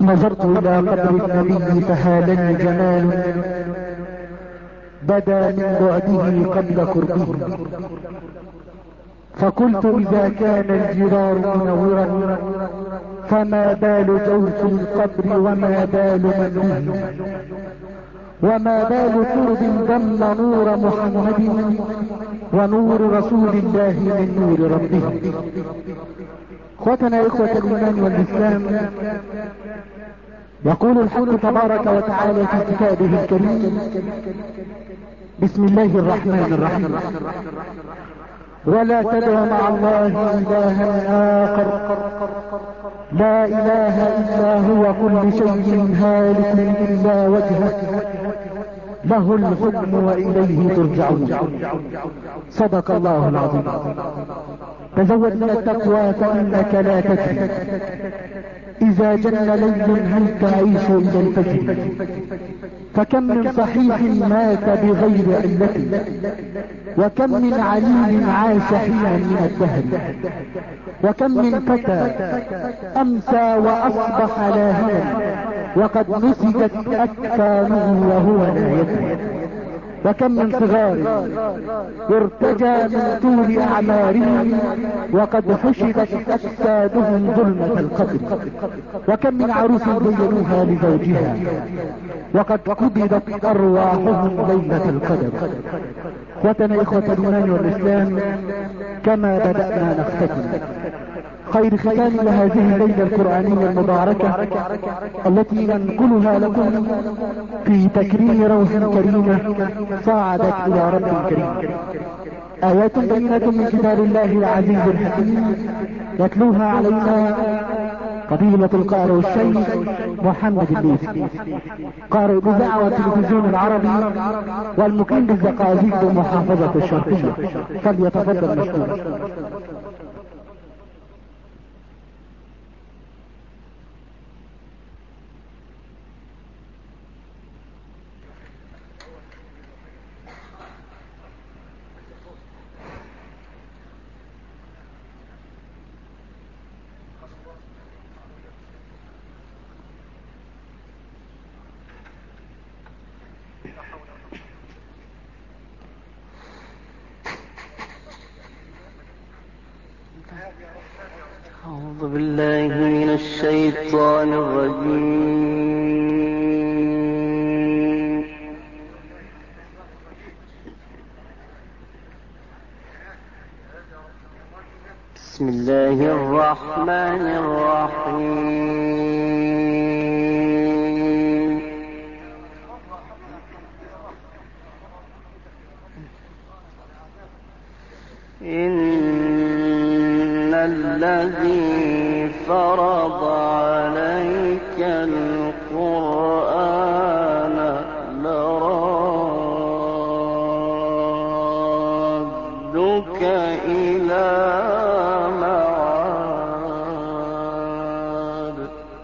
نظرت إلى قبر النبي فهالني جمال بدا من بعده قبل قربه، فقلت إذا كان الجدار منورا فما بال جوف القبر وما بال من به، وما بال ترب ضم نور محمد ونور رسول الله من نور ربه. اخوتنا اخوة الايمان والاسلام، يقول الحق تبارك وتعالى في كتابه الكريم: بسم الله الرحمن الرحيم: ولا تدع مع الله إلها آخر لا إله إلا هو كل شيء هالك إلا وجهه له الحكم وإليه ترجعون. صدق الله العظيم. تزود من التقوى فإنك لا تدري إذا جن ليل هل تعيش إلى الفجر، فكم من صحيح مات بغير علة، وكم من عليل عاش حينا من الدهر، وكم من فتى أمسى وأصبح لاهنا وقد نسجت أكفانه وهو لا يدري، وكم من صغار ارتجى من طول أعمارهم وقد حشدت أجسادهم ظلمة القبر، وكم من عروس زينوها لزوجها وقد قبضت أرواحهم ليلة القدر. اخوتنا اخوة الايمان والاسلام، كما بدأنا نختتم، خير ختام لهذه الليلة القرآنية المباركة التي ننقلها لكم في تكريم روح كريمة صعدت إلى رب كريم، آيات بينة من كتاب الله العزيز الحكيم، يتلوها علينا فضيلة القارئ الشيخ محمد الليثي، قارئ بإذاعة والتلفزيون العربي والمقيم بالزقازيق بمحافظة الشرقية، فليتفضل مشكورا. أعوذ بالله من الشيطان الرجيم. بسم الله الرحمن الرحيم. إن الذي فرض عليك القرآن لرادك إلى معاد.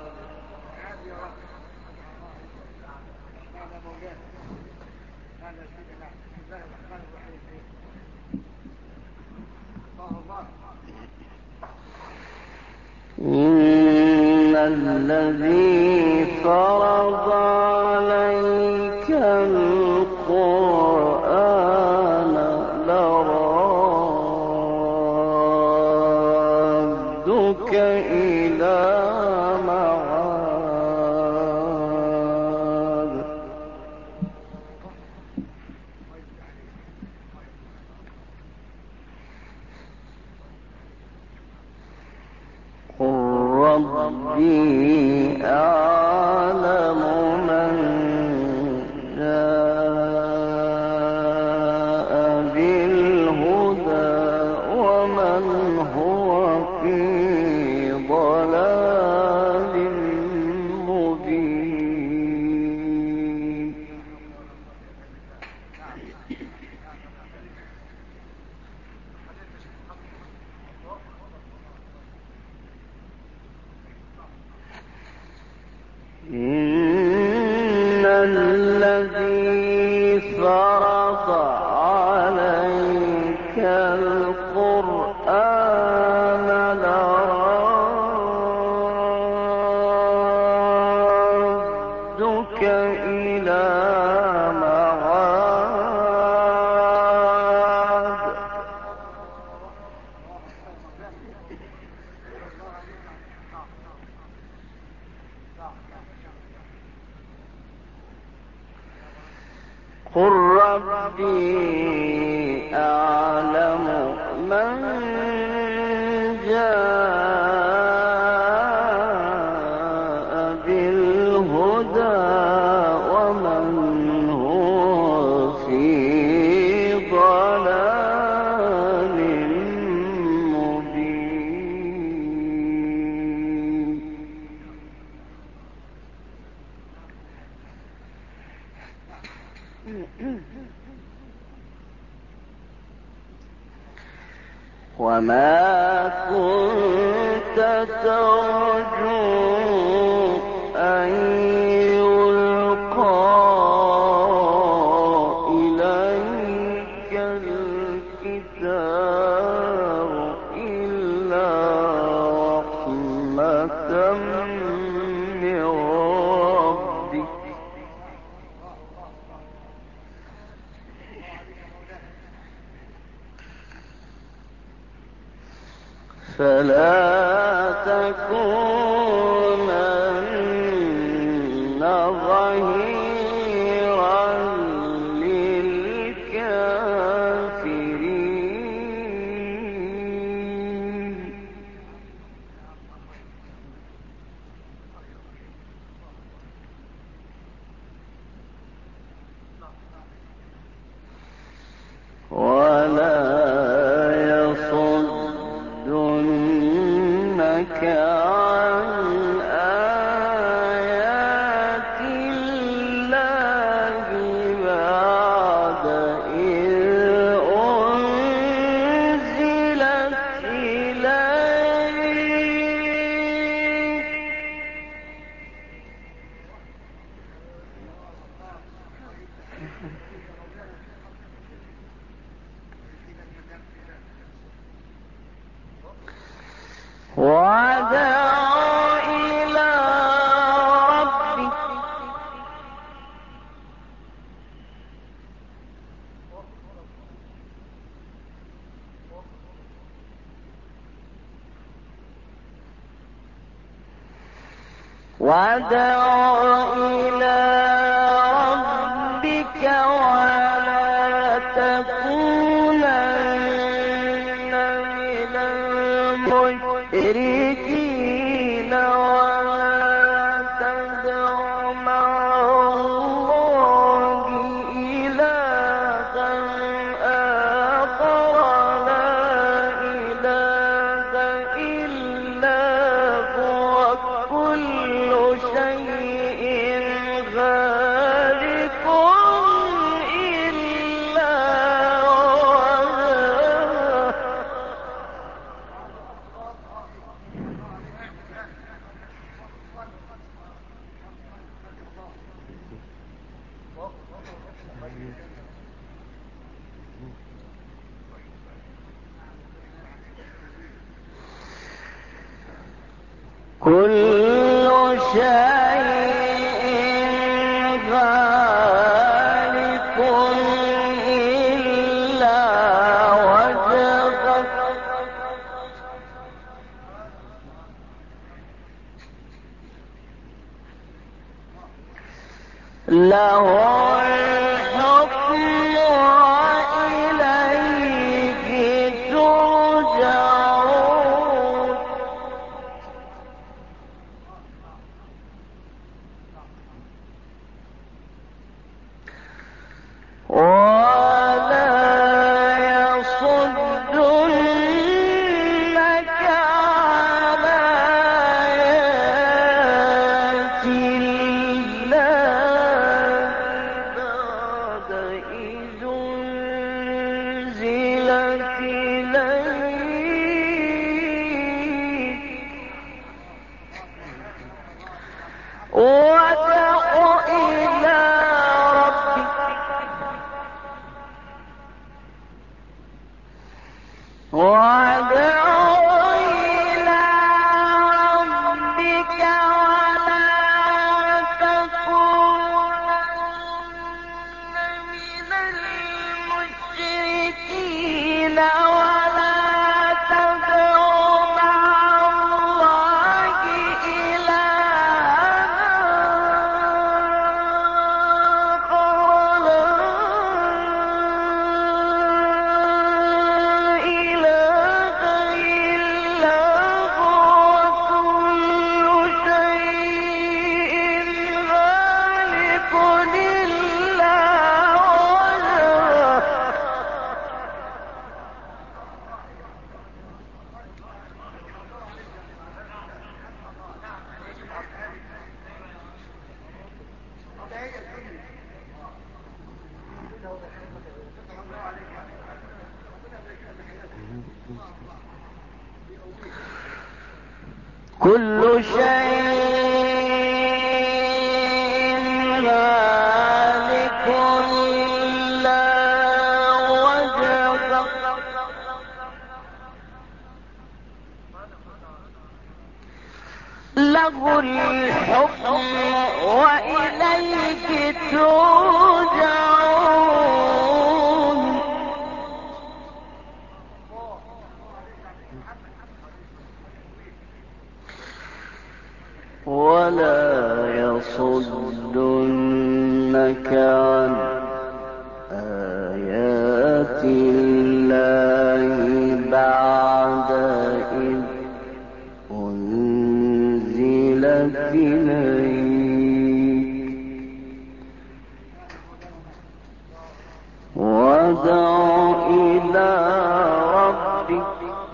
إن الذي فرض عليك القرآن لرادك إلى معاد. ربي أعلم من جاء بالهدى ومن هو في ضلال مبين. إن الذي فرض عليك القرآن لرادك قل ربي أعلم من جاء بالهدى ومن هو في ضلال مبين. وما كنت ترجو أن يلقى إليك الكتاب إلا رحمة من ربك فلا تكونن ظهيرا للكافرين. ولا يصدنك عن آيات الله بعد إذ أنزلت إليك. وادع إلى ربك ولا تكونن من المشركين ولا تدع مع الله إلها آخر لا إله إلا هو كل شيء هالك إلا وجهه. كل شيء هالك إلا وجهه له الحكم وإليه ترجعون. ولا يصدنك عن آيات الله كل شيء هالك إلا وجهه له الحكم وإليك ترجعون ولا يصدنك عن آيات الله بعد إذ أنزلت إليك وادع إلى ربك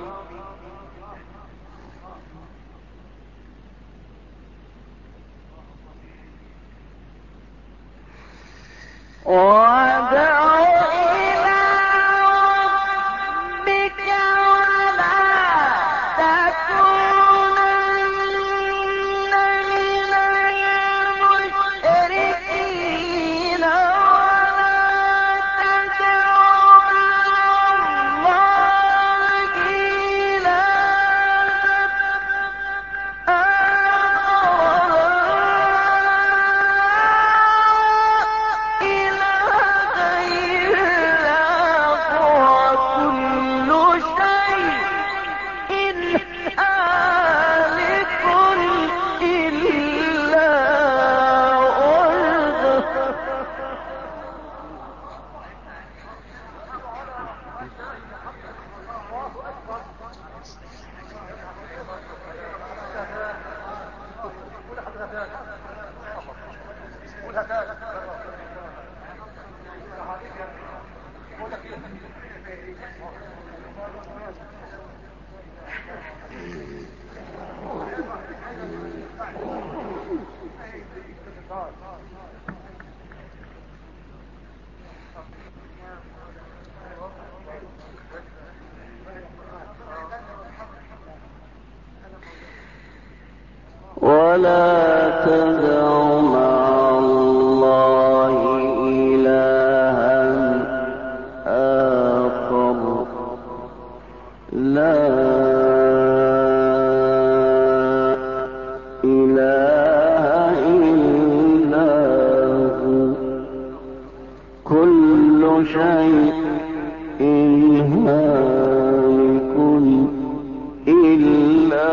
ولا تدع مع الله إلها آخر لا إله إلا هو كل شيء هالك إلا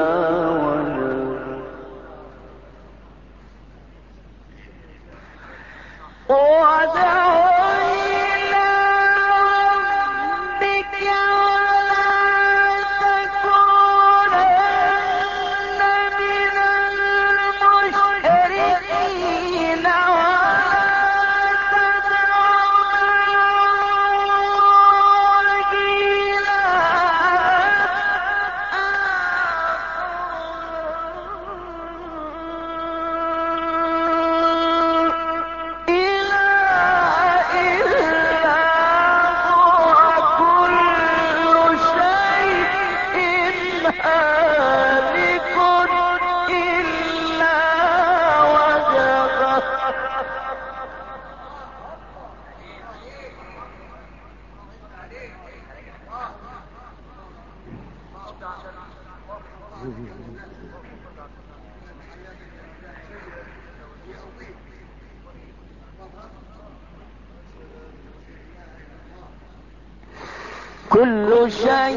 كل شيء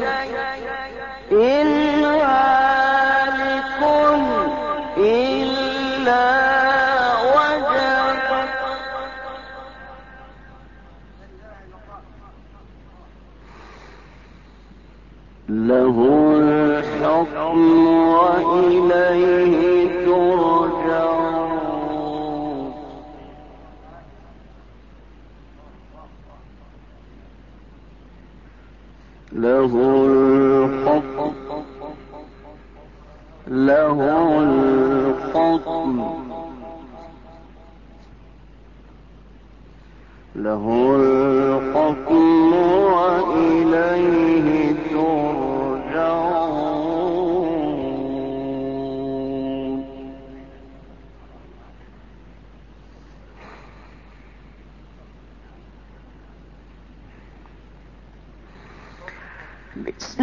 هالك إلا وجهه له الحكم وإليه ترجعون له الحكم وإليه ترجعون بسم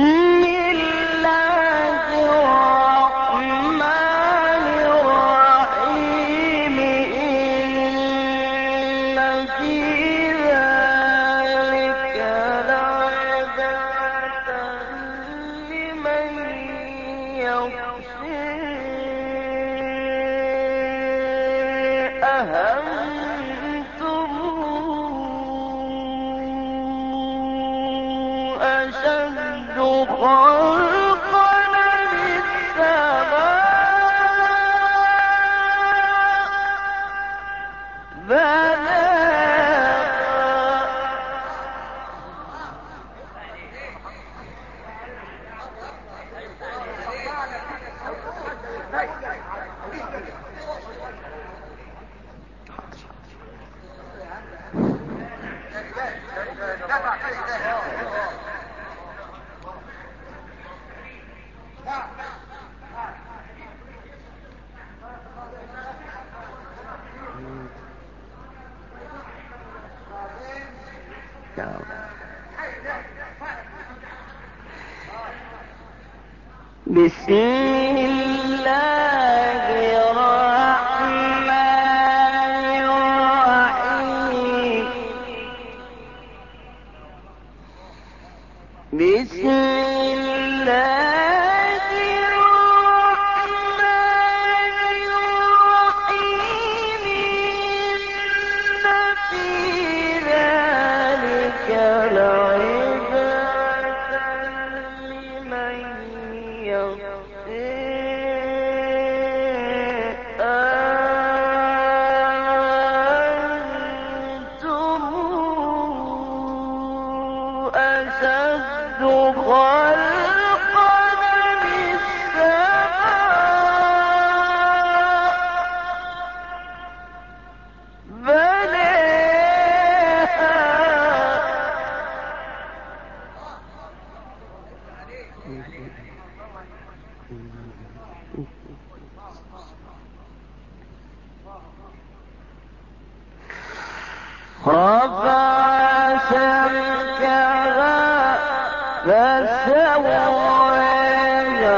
الله الرحمن الرحيم إن في ذلك لعبرة لمن يخشى أهنتم أشد خلقا للسماء بسم الله الرحمن الرحيم بسم الله الرحمن الرحيم إن في ذلك لعبرة لمن يخشى أنتم أشد خلقا للسماء رفع سمكها فسواها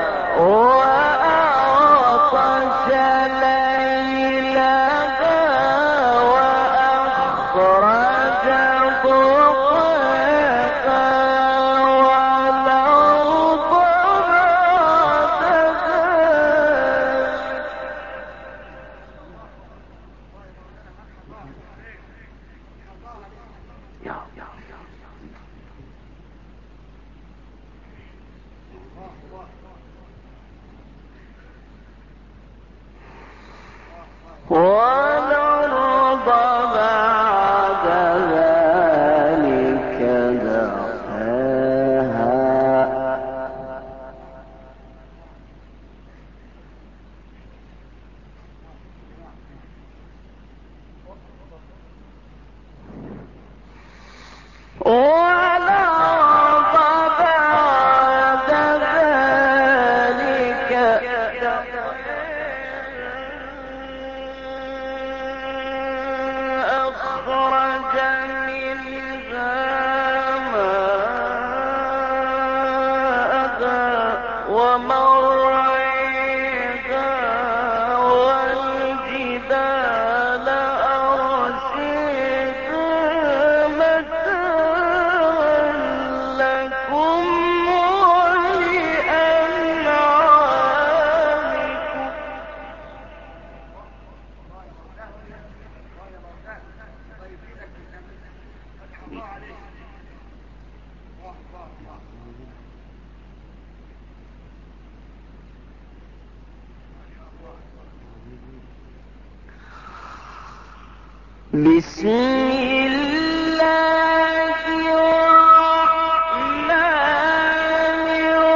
وأغطش ليلها وأخرج ضحاها والأرض بعد ذلك والأرض بعد ذلك دحاها والأرض بعد ذلك أخرج منها ماءها ومرعاها والجبال أرساها متاعا لكم ولأنعامكم بسم الله الرحمن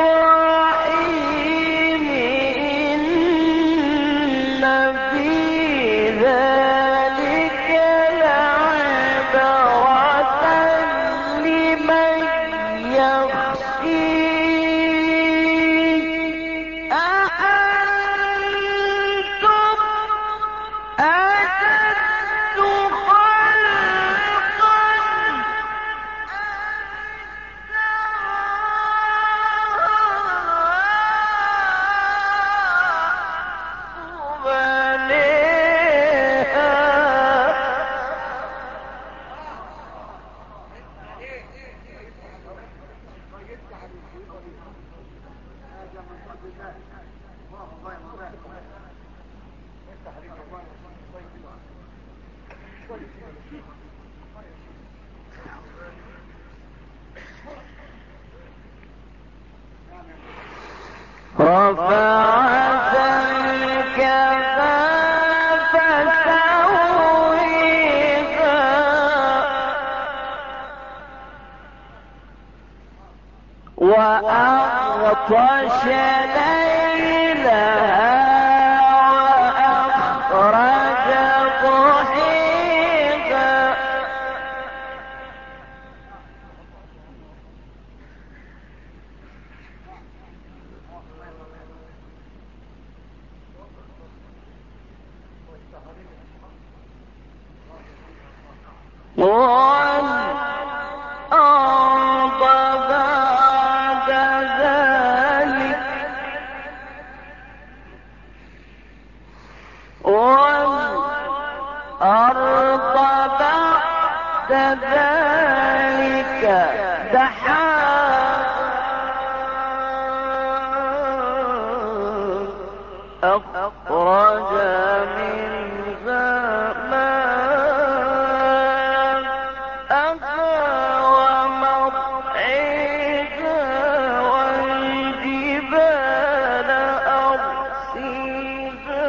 الرحيم إن في ذلك لعبرة لمن يخشى أأنتم أشد خلقا رفعت الكفاف سويها وأغطش ليلها وأخرج ضحيها والأرض بعد ذلك دحاها أخرج منها ماءها ومرعيها والجبال أرسيها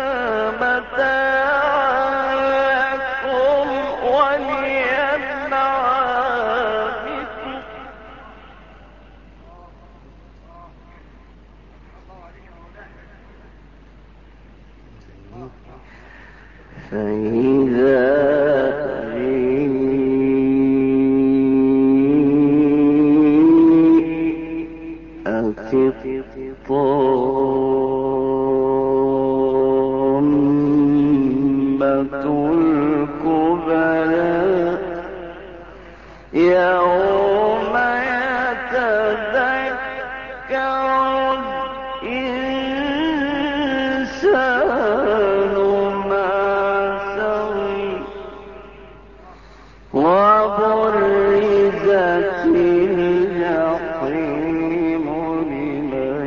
متاعا لكم ولأنعامكم فإذا جاءت الطامة الكبرى يوم يتذكر الإنسان ما سعى وبرزت الجحيم لمن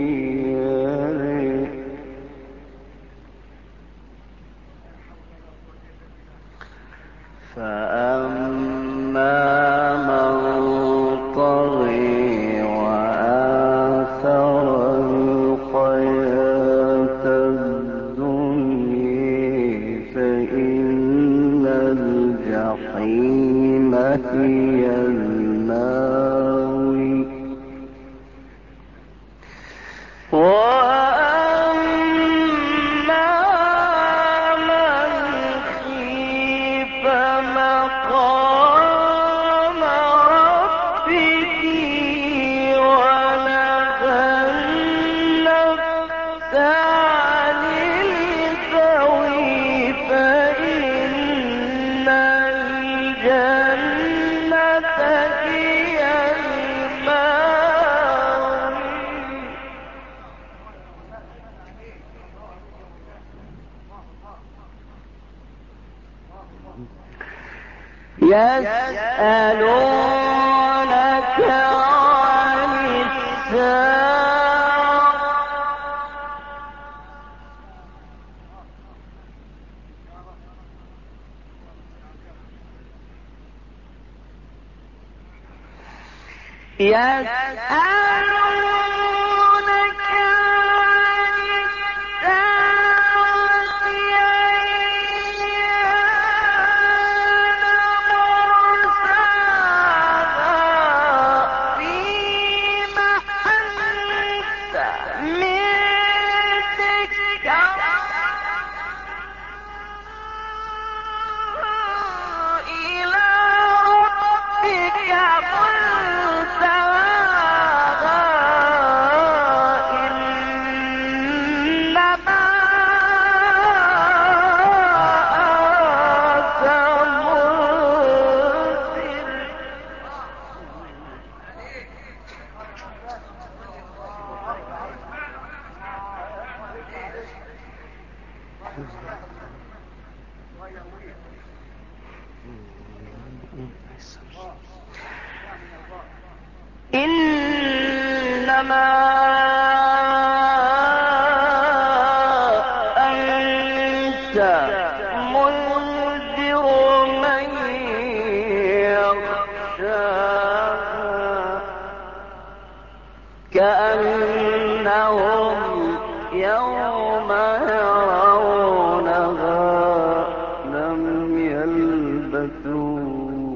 يرى فأما من طغى وآثر الحياة الدنيا فإن الجحيم هي المأوى وأما من خيف مقام ربه ونهى النفس عن الهوى فإن الجنة هي المأوى يسألونك عن الساعة يسألونك عن الساعة أيان مرساها فيما أنت من ذكرها إلى ربك منتهاها إنما أنت منذر إنما كأنهم يوم يرونها لم يلبثوا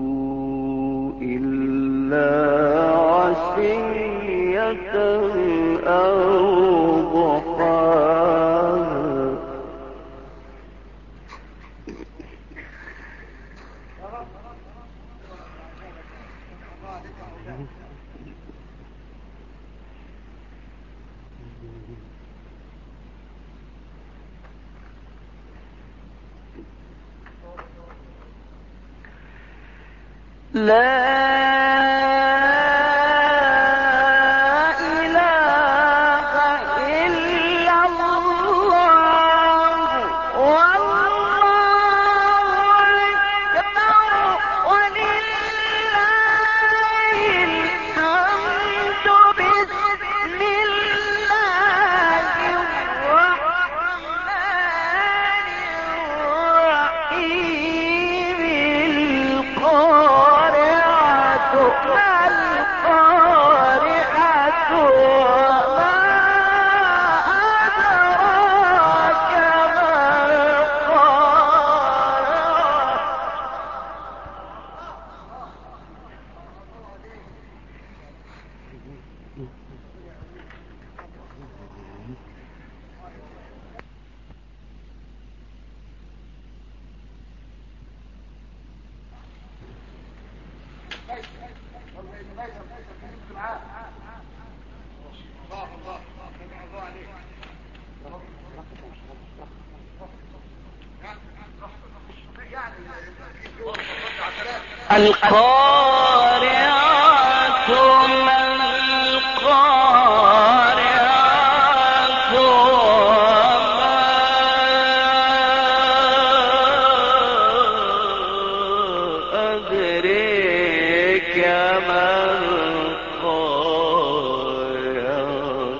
إلا عشية أو ضحاها. القارعة ما القارعة وما أدريك ما القارعة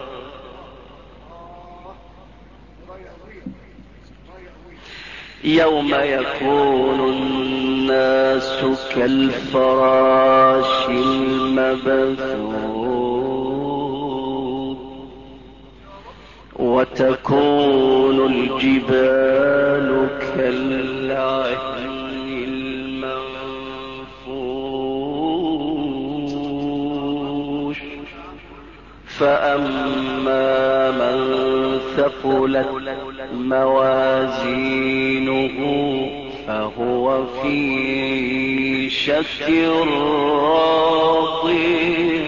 يوم يكون الناس كالفراش المبثوث وتكون الجبال كالعهن المنفوش فأما من ثقلت موازينه فهو في شك راضي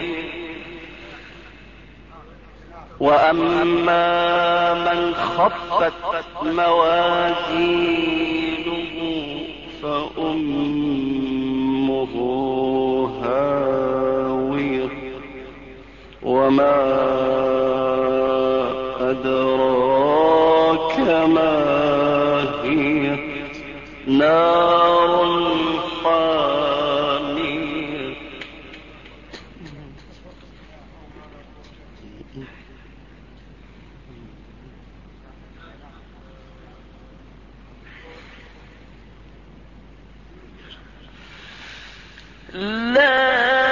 وأما من خفت موازينه فأمه هاوية وما أدراك ما هي نار حامية لا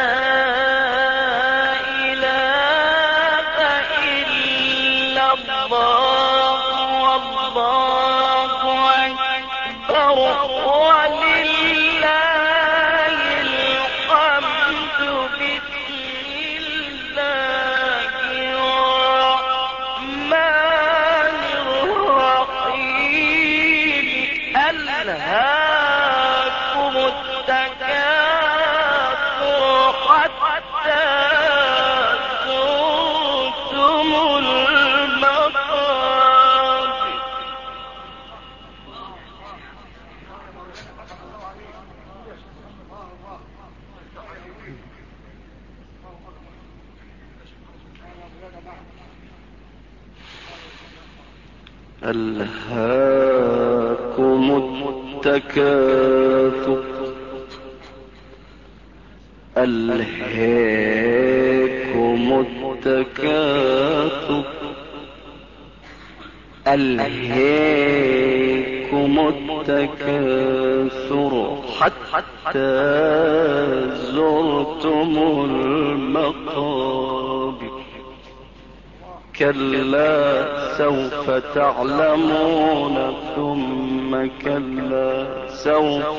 ألهاكم التكاثر ألهاكم التكاثر ألهاكم التكاثر حتى زرتم المقابر كلا سوف تعلمون ثم كلا سوف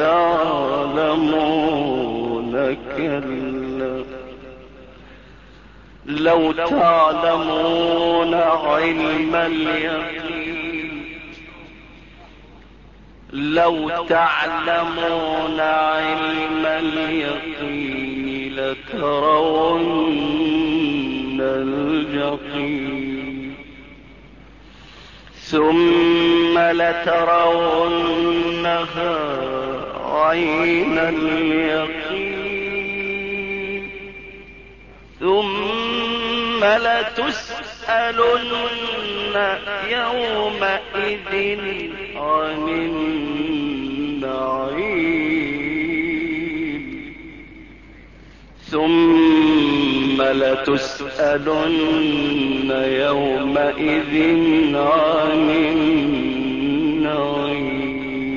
تعلمون كلا لو تعلمون علم اليقين لو تعلمون علم اليقين لترون الجحيم ثم لترونها عين اليقين ثم لتسألن يومئذ عن النعيم ثم لتسألن يومئذ عن النعيم.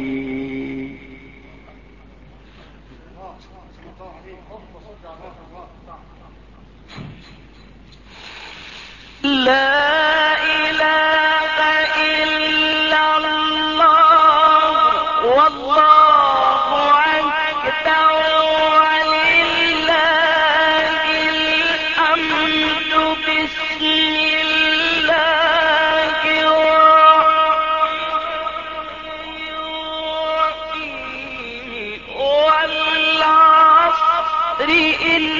لا إله إلا الله والله أكبر ولله الحمد بسم الله الرحمن الرحيم والعصر إن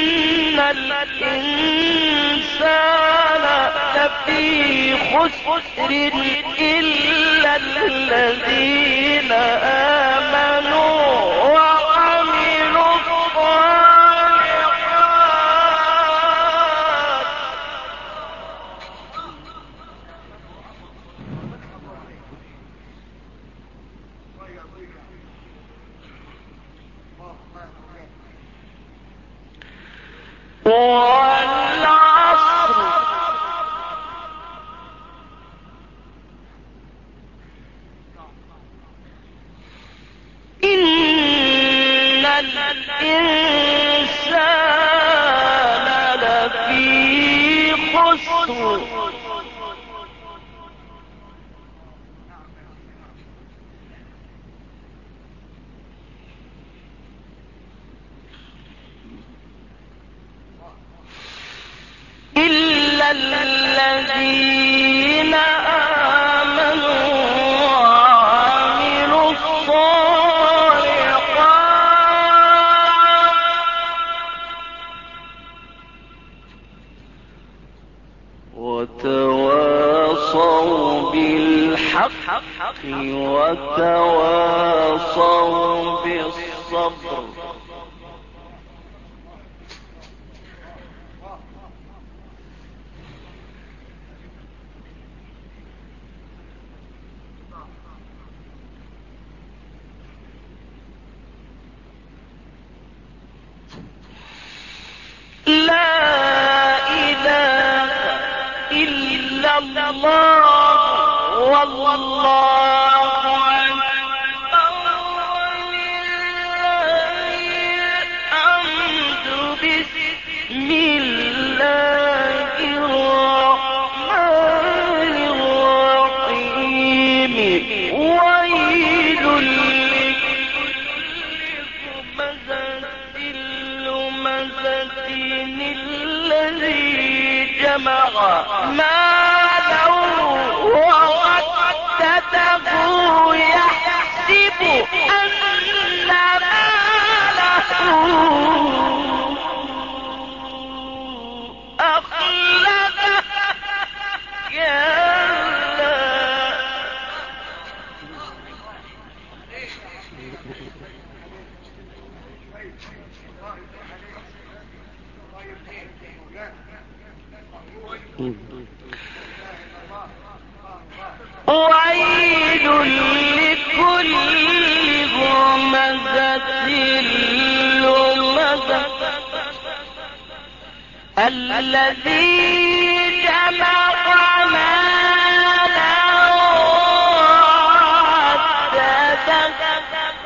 الإنسان لفي خسر إلا الذين آمنوا وعملوا الصالحات والعصر إن الإنسان لفي خسر إلا الذين آمنوا وعملوا الصالحات وتواصوا بالحق وتواصوا بالصبر. لا إله إلا الله والله أكبر ولله الحمد بسم الله الرحمن الرحيم ويل الذي جمع مالا وعدده يحسب أن ماله أخلده كلا ويل لكل همزة لمزة الذي جمع مالا وعدده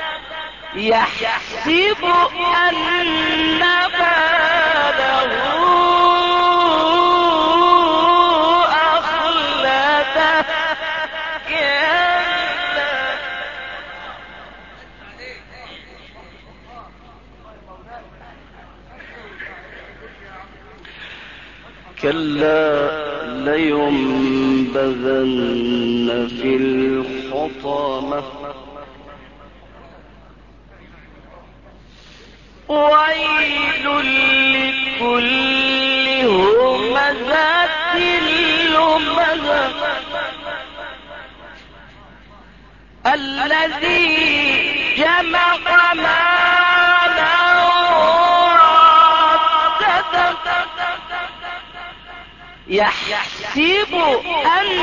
يحسب أن ماله كلا لينبذن في الحطمة ويل لكل همزة لمزة الذي جمع مالا وعدده يحسب أن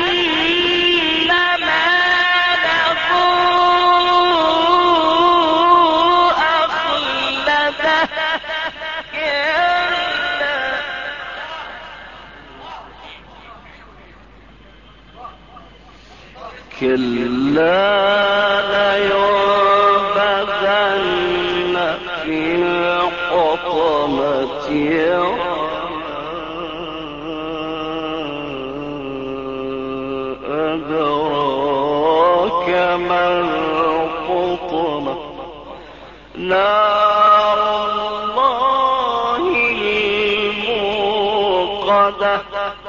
ماله أخلده كلا لينبذن في الحطمة أدراك ما الحطمة نار الله الموقدة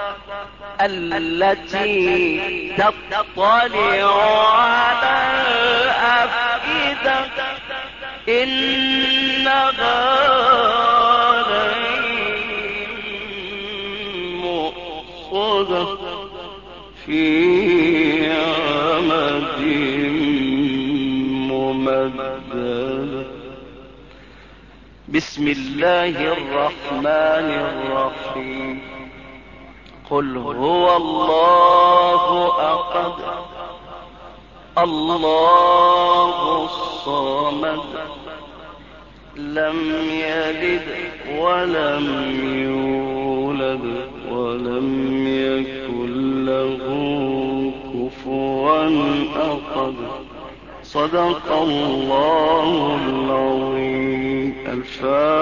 التي تطلع على الأفئدة إنها مؤصدة في عمد ممددة بسم الله الرحمن الرحيم قل هو الله أحد الله الصمد لم يلد ولم يولد ولم يكن له كفوا أحد صدق الله العظيم. الفاتحة.